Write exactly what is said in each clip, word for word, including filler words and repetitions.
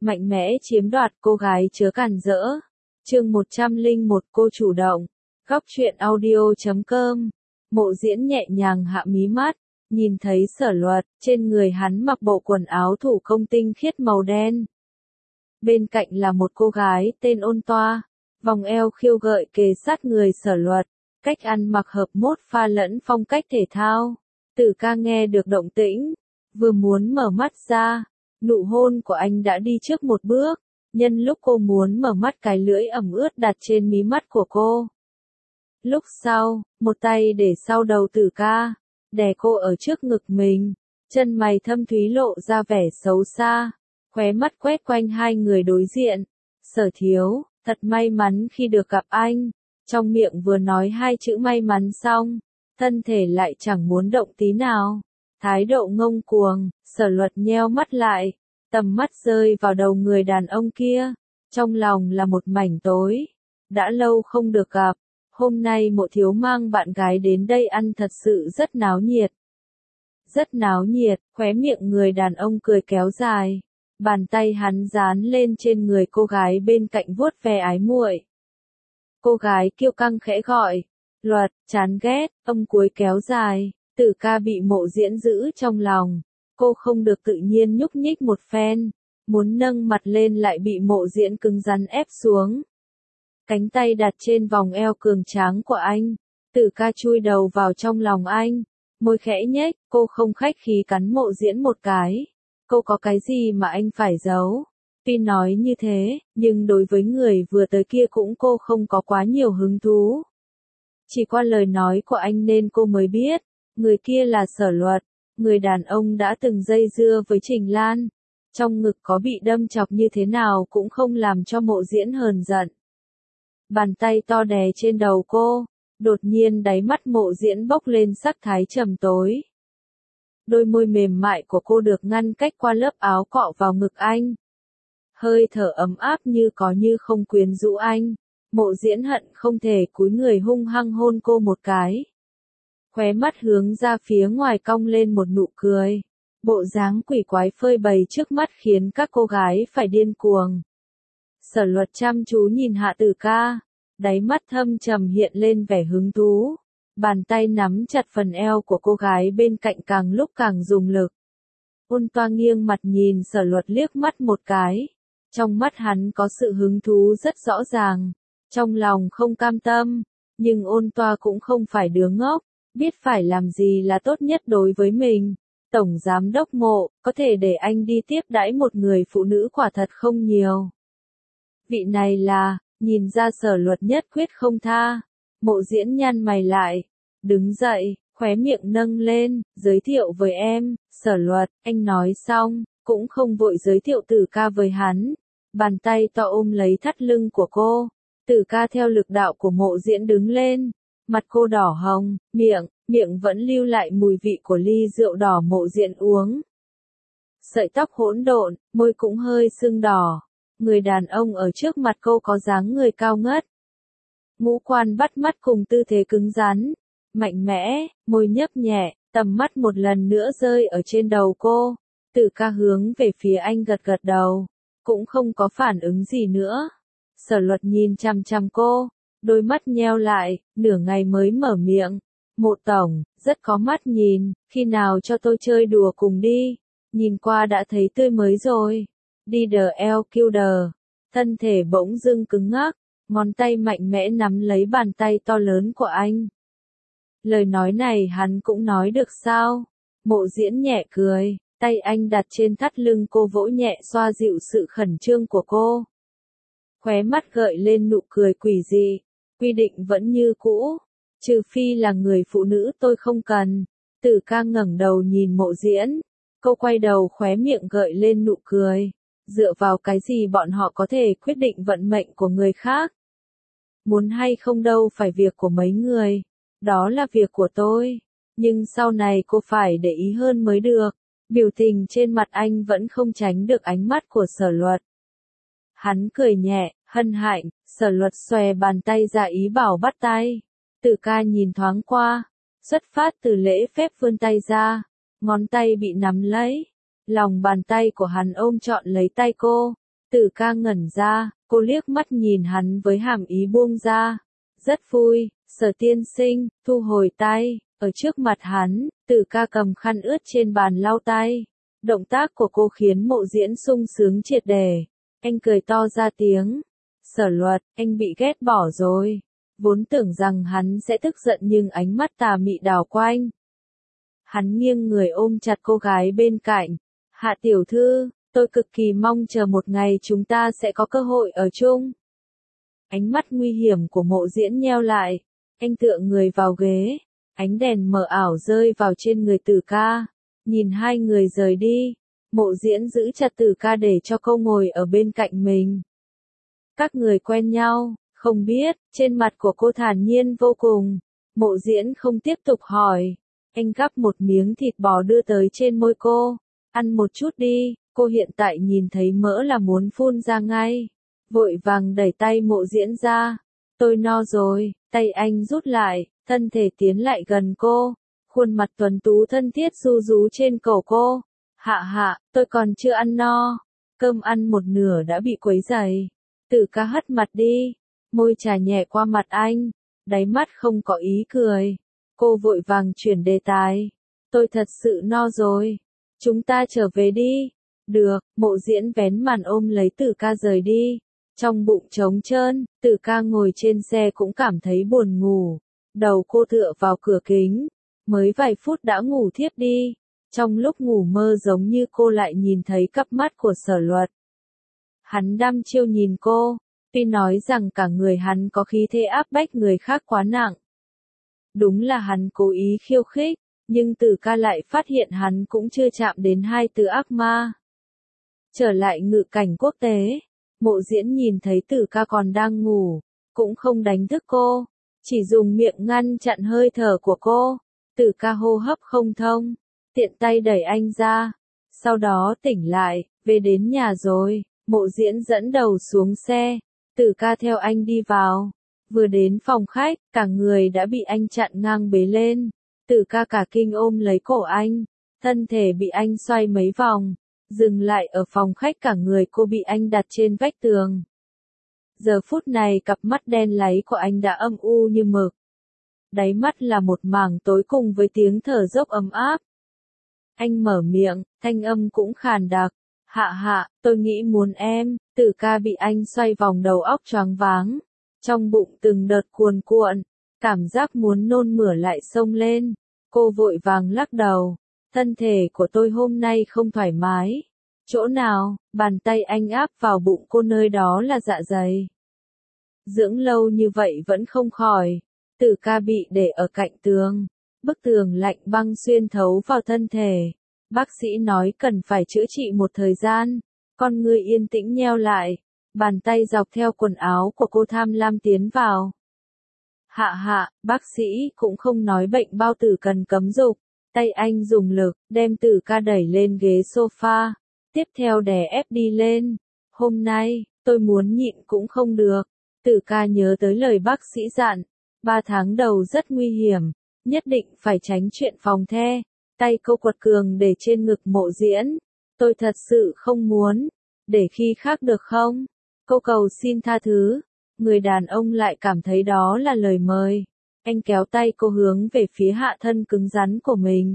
mạnh mẽ chiếm đoạt cô gái chớ cản rỡ. Chương một trăm lẻ một cô chủ động. Góc truyện audio chấm com. Mộ Diễn nhẹ nhàng hạ mí mắt, nhìn thấy Sở Luật, trên người hắn mặc bộ quần áo thủ công tinh khiết màu đen. Bên cạnh là một cô gái tên Ôn Toa, vòng eo khiêu gợi kề sát người Sở Luật, cách ăn mặc hợp mốt pha lẫn phong cách thể thao. Tử Ca nghe được động tĩnh, vừa muốn mở mắt ra, nụ hôn của anh đã đi trước một bước, nhân lúc cô muốn mở mắt cái lưỡi ẩm ướt đặt trên mí mắt của cô. Lúc sau, một tay để sau đầu Tử Ca, đè cô ở trước ngực mình, chân mày thâm thúy lộ ra vẻ xấu xa, khóe mắt quét quanh hai người đối diện. Sở Thiếu, thật may mắn khi được gặp anh. Trong miệng vừa nói hai chữ may mắn xong, thân thể lại chẳng muốn động tí nào. Thái độ ngông cuồng, Sở Luật nheo mắt lại, tầm mắt rơi vào đầu người đàn ông kia, trong lòng là một mảnh tối. Đã lâu không được gặp, hôm nay Mộ Thiếu mang bạn gái đến đây ăn thật sự rất náo nhiệt. Rất náo nhiệt, khóe miệng người đàn ông cười kéo dài, bàn tay hắn dán lên trên người cô gái bên cạnh vuốt ve ái muội. Cô gái kiêu căng khẽ gọi, Luật, chán ghét, âm cuối kéo dài. Tử Ca bị Mộ Diễn giữ trong lòng, cô không được tự nhiên nhúc nhích một phen, muốn nâng mặt lên lại bị Mộ Diễn cứng rắn ép xuống. Cánh tay đặt trên vòng eo cường tráng của anh, Tử Ca chui đầu vào trong lòng anh, môi khẽ nhếch, cô không khách khí cắn Mộ Diễn một cái. Cô có cái gì mà anh phải giấu? Tuy nói như thế, nhưng đối với người vừa tới kia cũng cô không có quá nhiều hứng thú. Chỉ qua lời nói của anh nên cô mới biết, người kia là Sở Luật, người đàn ông đã từng dây dưa với Trình Lan. Trong ngực có bị đâm chọc như thế nào cũng không làm cho Mộ Diễn hờn giận. Bàn tay to đè trên đầu cô, đột nhiên đáy mắt Mộ Diễn bốc lên sắc thái trầm tối. Đôi môi mềm mại của cô được ngăn cách qua lớp áo cọ vào ngực anh. Hơi thở ấm áp như có như không quyến rũ anh. Mộ Diễn hận không thể cúi người hung hăng hôn cô một cái. Khóe mắt hướng ra phía ngoài cong lên một nụ cười. Bộ dáng quỷ quái phơi bày trước mắt khiến các cô gái phải điên cuồng. Sở Luật chăm chú nhìn Hạ Tử Ca, đáy mắt thâm trầm hiện lên vẻ hứng thú. Bàn tay nắm chặt phần eo của cô gái bên cạnh càng lúc càng dùng lực. Ôn Toa nghiêng mặt nhìn Sở Luật liếc mắt một cái. Trong mắt hắn có sự hứng thú rất rõ ràng. Trong lòng không cam tâm, nhưng Ôn Toa cũng không phải đứa ngốc, biết phải làm gì là tốt nhất đối với mình. Tổng Giám đốc Mộ, có thể để anh đi tiếp đãi một người phụ nữ quả thật không nhiều. Vị này là, nhìn ra Sở Luật nhất quyết không tha. Mộ Diễn nhăn mày lại, đứng dậy, khóe miệng nâng lên, giới thiệu với em, Sở Luật. Anh nói xong, cũng không vội giới thiệu Tử Ca với hắn. Bàn tay to ôm lấy thắt lưng của cô. Tử Ca theo lực đạo của Mộ Diễn đứng lên, mặt cô đỏ hồng, miệng, miệng vẫn lưu lại mùi vị của ly rượu đỏ Mộ Diễn uống. Sợi tóc hỗn độn, môi cũng hơi sưng đỏ. Người đàn ông ở trước mặt cô có dáng người cao ngất. Ngũ quan bắt mắt cùng tư thế cứng rắn, mạnh mẽ, môi nhấp nhẹ, tầm mắt một lần nữa rơi ở trên đầu cô. Tử Ca hướng về phía anh gật gật đầu, cũng không có phản ứng gì nữa. Sở Luật nhìn chằm chằm cô, đôi mắt nheo lại, nửa ngày mới mở miệng. Mộ tổng, rất có mắt nhìn, khi nào cho tôi chơi đùa cùng đi, nhìn qua đã thấy tươi mới rồi. Đi đờ eo kêu đờ, thân thể bỗng dưng cứng ngắc, ngón tay mạnh mẽ nắm lấy bàn tay to lớn của anh. Lời nói này hắn cũng nói được sao? Mộ Diễn nhẹ cười, tay anh đặt trên thắt lưng cô vỗ nhẹ xoa dịu sự khẩn trương của cô. Khóe mắt gợi lên nụ cười quỷ dị, quy định vẫn như cũ, trừ phi là người phụ nữ tôi không cần. Tử Ca ngẩng đầu nhìn Mộ Diễn, cô quay đầu khóe miệng gợi lên nụ cười, dựa vào cái gì bọn họ có thể quyết định vận mệnh của người khác? Muốn hay không đâu phải việc của mấy người, đó là việc của tôi, nhưng sau này cô phải để ý hơn mới được. Biểu tình trên mặt anh vẫn không tránh được ánh mắt của Sở Luật. Hắn cười nhẹ, hân hạnh, Sở Luật xòe bàn tay ra ý bảo bắt tay. Tử Ca nhìn thoáng qua, xuất phát từ lễ phép vươn tay ra, ngón tay bị nắm lấy. Lòng bàn tay của hắn ôm trọn lấy tay cô, Tử ca ngẩn ra, cô liếc mắt nhìn hắn với hàm ý buông ra. Rất vui, Sở tiên sinh, thu hồi tay, ở trước mặt hắn, Tử ca cầm khăn ướt trên bàn lau tay. Động tác của cô khiến Mộ Diễn sung sướng triệt để. Anh cười to ra tiếng. Sở Luật, anh bị ghét bỏ rồi. Vốn tưởng rằng hắn sẽ tức giận nhưng ánh mắt tà mị đảo quanh. Hắn nghiêng người ôm chặt cô gái bên cạnh. Hạ tiểu thư, tôi cực kỳ mong chờ một ngày chúng ta sẽ có cơ hội ở chung. Ánh mắt nguy hiểm của Mộ Diễn nheo lại. Anh tựa người vào ghế. Ánh đèn mờ ảo rơi vào trên người Tử ca. Nhìn hai người rời đi. Mộ Diễn giữ chặt Tử ca để cho cô ngồi ở bên cạnh mình. Các người quen nhau, không biết, trên mặt của cô thản nhiên vô cùng. Mộ Diễn không tiếp tục hỏi. Anh gắp một miếng thịt bò đưa tới trên môi cô. Ăn một chút đi, cô hiện tại nhìn thấy mỡ là muốn phun ra ngay. Vội vàng đẩy tay Mộ Diễn ra. Tôi no rồi, tay anh rút lại, thân thể tiến lại gần cô. Khuôn mặt tuấn tú thân thiết ru rú trên cổ cô. Hạ hạ, tôi còn chưa ăn no. Cơm ăn một nửa đã bị quấy rầy. Tử ca hất mặt đi. Môi trà nhẹ qua mặt anh. Đáy mắt không có ý cười. Cô vội vàng chuyển đề tài. Tôi thật sự no rồi. Chúng ta trở về đi. Được, Mộ Diễn vén màn ôm lấy Tử ca rời đi. Trong bụng trống trơn, Tử ca ngồi trên xe cũng cảm thấy buồn ngủ. Đầu cô tựa vào cửa kính. Mới vài phút đã ngủ thiếp đi. Trong lúc ngủ mơ giống như cô lại nhìn thấy cặp mắt của Sở Luật. Hắn đăm chiêu nhìn cô. Tuy nói rằng cả người hắn có khí thế áp bách người khác quá nặng. Đúng là hắn cố ý khiêu khích. Nhưng Tử ca lại phát hiện hắn cũng chưa chạm đến hai từ ác ma. Trở lại ngự cảnh quốc tế. Mộ Diễn nhìn thấy Tử ca còn đang ngủ. Cũng không đánh thức cô. Chỉ dùng miệng ngăn chặn hơi thở của cô. Tử ca hô hấp không thông. Tiện tay đẩy anh ra. Sau đó tỉnh lại. Về đến nhà rồi. Mộ Diễn dẫn đầu xuống xe. Tử ca theo anh đi vào. Vừa đến phòng khách. Cả người đã bị anh chặn ngang bế lên. Tử ca cả kinh ôm lấy cổ anh. Thân thể bị anh xoay mấy vòng. Dừng lại ở phòng khách, cả người cô bị anh đặt trên vách tường. Giờ phút này cặp mắt đen láy của anh đã âm u như mực. Đáy mắt là một mảng tối cùng với tiếng thở dốc ấm áp. Anh mở miệng, thanh âm cũng khàn đặc. Hạ hạ, tôi nghĩ muốn em. Tử ca bị anh xoay vòng đầu óc choáng váng. Trong bụng từng đợt cuồn cuộn. Cảm giác muốn nôn mửa lại xông lên. Cô vội vàng lắc đầu. Thân thể của tôi hôm nay không thoải mái. Chỗ nào? Bàn tay anh áp vào bụng cô, nơi đó là dạ dày. Dưỡng lâu như vậy vẫn không khỏi. Tử ca bị để ở cạnh tường. Bức tường lạnh băng xuyên thấu vào thân thể. Bác sĩ nói cần phải chữa trị một thời gian. Con người yên tĩnh nheo lại. Bàn tay dọc theo quần áo của cô tham lam tiến vào. Hạ hạ, bác sĩ cũng không nói bệnh bao tử cần cấm dục. Tay anh dùng lực, đem Tử ca đẩy lên ghế sofa. Tiếp theo đè ép đi lên. Hôm nay, tôi muốn nhịn cũng không được. Tử ca nhớ tới lời bác sĩ dặn. Ba tháng đầu rất nguy hiểm. Nhất định phải tránh chuyện phòng the. Tay cô quật cường để trên ngực Mộ Diễn. Tôi thật sự không muốn. Để khi khác được không? Cô cầu xin tha thứ. Người đàn ông lại cảm thấy đó là lời mời. Anh kéo tay cô hướng về phía hạ thân cứng rắn của mình.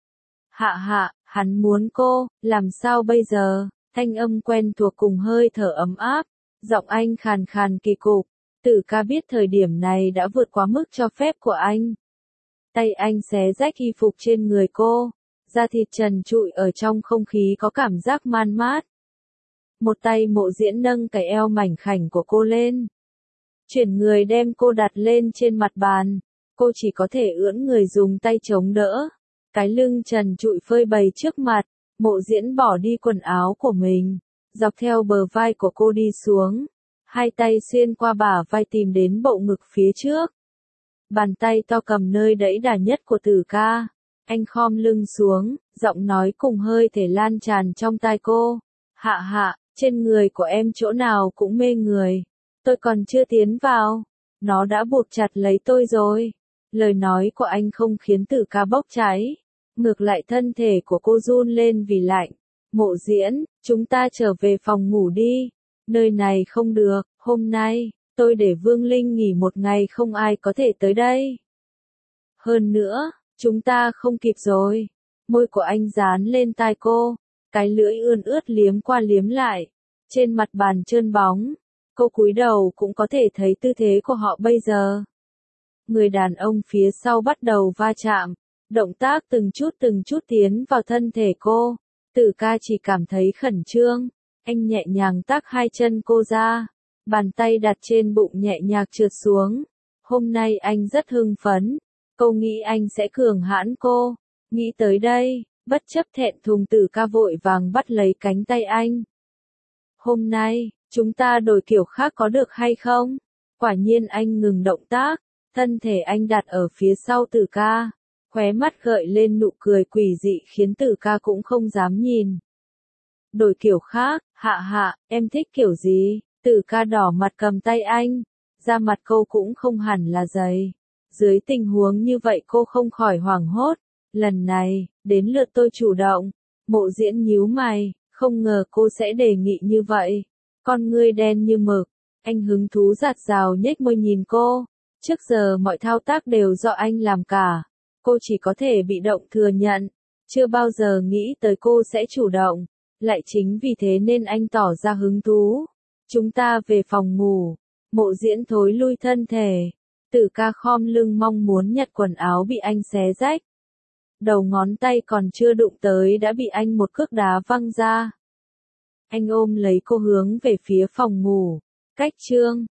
Hạ hạ, hắn muốn cô, làm sao bây giờ? Thanh âm quen thuộc cùng hơi thở ấm áp. Giọng anh khàn khàn kỳ cục. Tử ca biết thời điểm này đã vượt quá mức cho phép của anh. Tay anh xé rách y phục trên người cô. Da thịt trần trụi ở trong không khí có cảm giác man mát. Một tay Mộ Diễn nâng cái eo mảnh khảnh của cô lên. Chuyển người đem cô đặt lên trên mặt bàn. Cô chỉ có thể ưỡn người dùng tay chống đỡ. Cái lưng trần trụi phơi bày trước mặt. Mộ Diễn bỏ đi quần áo của mình. Dọc theo bờ vai của cô đi xuống. Hai tay xuyên qua bả vai tìm đến bộ ngực phía trước. Bàn tay to cầm nơi đẫy đà nhất của Tử ca. Anh khom lưng xuống, giọng nói cùng hơi thể lan tràn trong tai cô. Hạ hạ, trên người của em chỗ nào cũng mê người. Tôi còn chưa tiến vào. Nó đã buộc chặt lấy tôi rồi. Lời nói của anh không khiến Tử ca bốc cháy. Ngược lại thân thể của cô run lên vì lạnh. Mộ Diễn, chúng ta trở về phòng ngủ đi. Nơi này không được, hôm nay, tôi để Vương Linh nghỉ một ngày không ai có thể tới đây. Hơn nữa, chúng ta không kịp rồi. Môi của anh dán lên tai cô, cái lưỡi ươn ướt liếm qua liếm lại. Trên mặt bàn trơn bóng, cô cúi đầu cũng có thể thấy tư thế của họ bây giờ. Người đàn ông phía sau bắt đầu va chạm, động tác từng chút từng chút tiến vào thân thể cô. Tử ca chỉ cảm thấy khẩn trương, anh nhẹ nhàng tách hai chân cô ra, bàn tay đặt trên bụng nhẹ nhàng trượt xuống. Hôm nay anh rất hưng phấn, cô nghĩ anh sẽ cường hãn cô. Nghĩ tới đây, bất chấp thẹn thùng Tử ca vội vàng bắt lấy cánh tay anh. Hôm nay, chúng ta đổi kiểu khác có được hay không? Quả nhiên anh ngừng động tác, thân thể anh đặt ở phía sau Tử ca, khóe mắt gợi lên nụ cười quỷ dị khiến Tử ca cũng không dám nhìn. Đổi kiểu khác, hạ hạ, em thích kiểu gì? Tử ca đỏ mặt cầm tay anh, da mặt cô cũng không hẳn là dày. Dưới tình huống như vậy cô không khỏi hoảng hốt. Lần này, đến lượt tôi chủ động. Mộ Diễn nhíu mày, không ngờ cô sẽ đề nghị như vậy. Con ngươi đen như mực, anh hứng thú giạt rào nhếch môi nhìn cô. Trước giờ mọi thao tác đều do anh làm cả. Cô chỉ có thể bị động thừa nhận. Chưa bao giờ nghĩ tới cô sẽ chủ động. Lại chính vì thế nên anh tỏ ra hứng thú. Chúng ta về phòng ngủ. Mộ Diễn thối lui thân thể. Tử ca khom lưng mong muốn nhặt quần áo bị anh xé rách. Đầu ngón tay còn chưa đụng tới đã bị anh một cước đá văng ra. Anh ôm lấy cô hướng về phía phòng ngủ. Cách chương